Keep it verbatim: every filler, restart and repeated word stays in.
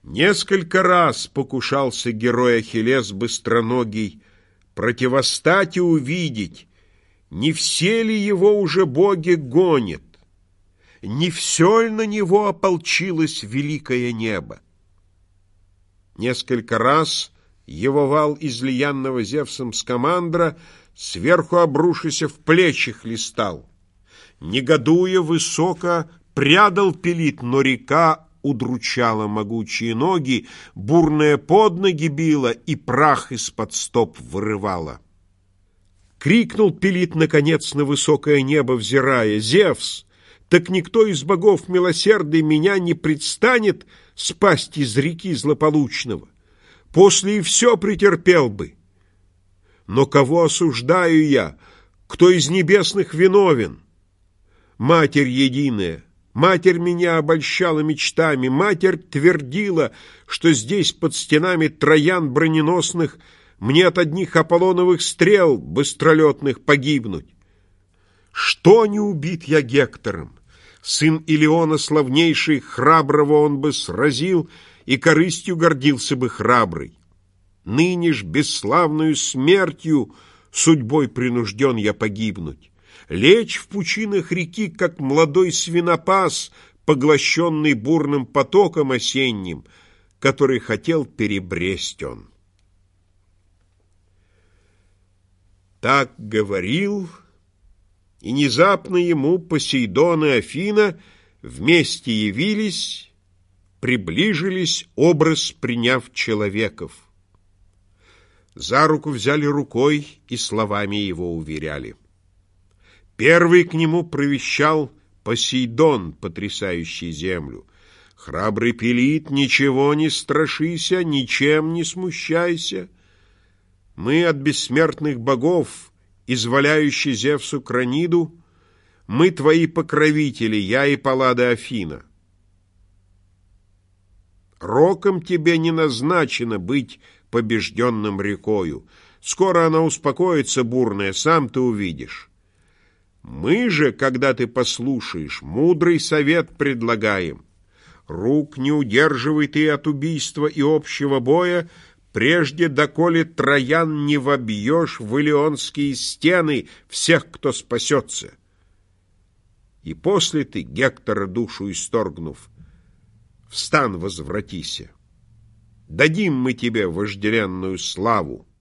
Несколько раз покушался герой Ахиллес быстроногий противостать и увидеть, не все ли его уже боги гонят, не все ли на него ополчилось великое небо. Несколько раз его вал излиянного Зевсом скамандра сверху обрушися в плечи хлестал. Негодуя высоко прядал Пелит, но река удручала могучие ноги, бурная под ноги била и прах из-под стоп вырывала. Крикнул Пелит, наконец, на высокое небо взирая: «Зевс, так никто из богов милосердный меня не предстанет спасть из реки злополучного. После и все претерпел бы. Но кого осуждаю я? Кто из небесных виновен? Матерь единая, Матерь меня обольщала мечтами, Матерь твердила, что здесь под стенами троян броненосных мне от одних Аполлоновых стрел быстролетных погибнуть. Что не убит я Гектором? Сын Илиона славнейший, храброго он бы сразил, и корыстью гордился бы храбрый. Ныне ж бесславную смертью судьбой принужден я погибнуть, лечь в пучинах реки, как молодой свинопас, поглощенный бурным потоком осенним, который хотел перебресть он». Так говорил, и внезапно ему Посейдон и Афина вместе явились, приближились, образ приняв человеков. За руку взяли рукой и словами его уверяли. Первый к нему провещал Посейдон, потрясающий землю: «Храбрый Пелит, ничего не страшися, ничем не смущайся. Мы от бессмертных богов, изволяющий Зевсу Краниду, мы твои покровители, я и Паллада Афина. Роком тебе не назначено быть побежденным рекою. Скоро она успокоится бурная, сам ты увидишь. Мы же, когда ты послушаешь, мудрый совет предлагаем. Рук не удерживай ты от убийства и общего боя, прежде доколе троян не вобьешь в илионские стены всех, кто спасется. И после ты, Гектора душу исторгнув, в стан возвратися. Дадим мы тебе вожделенную славу».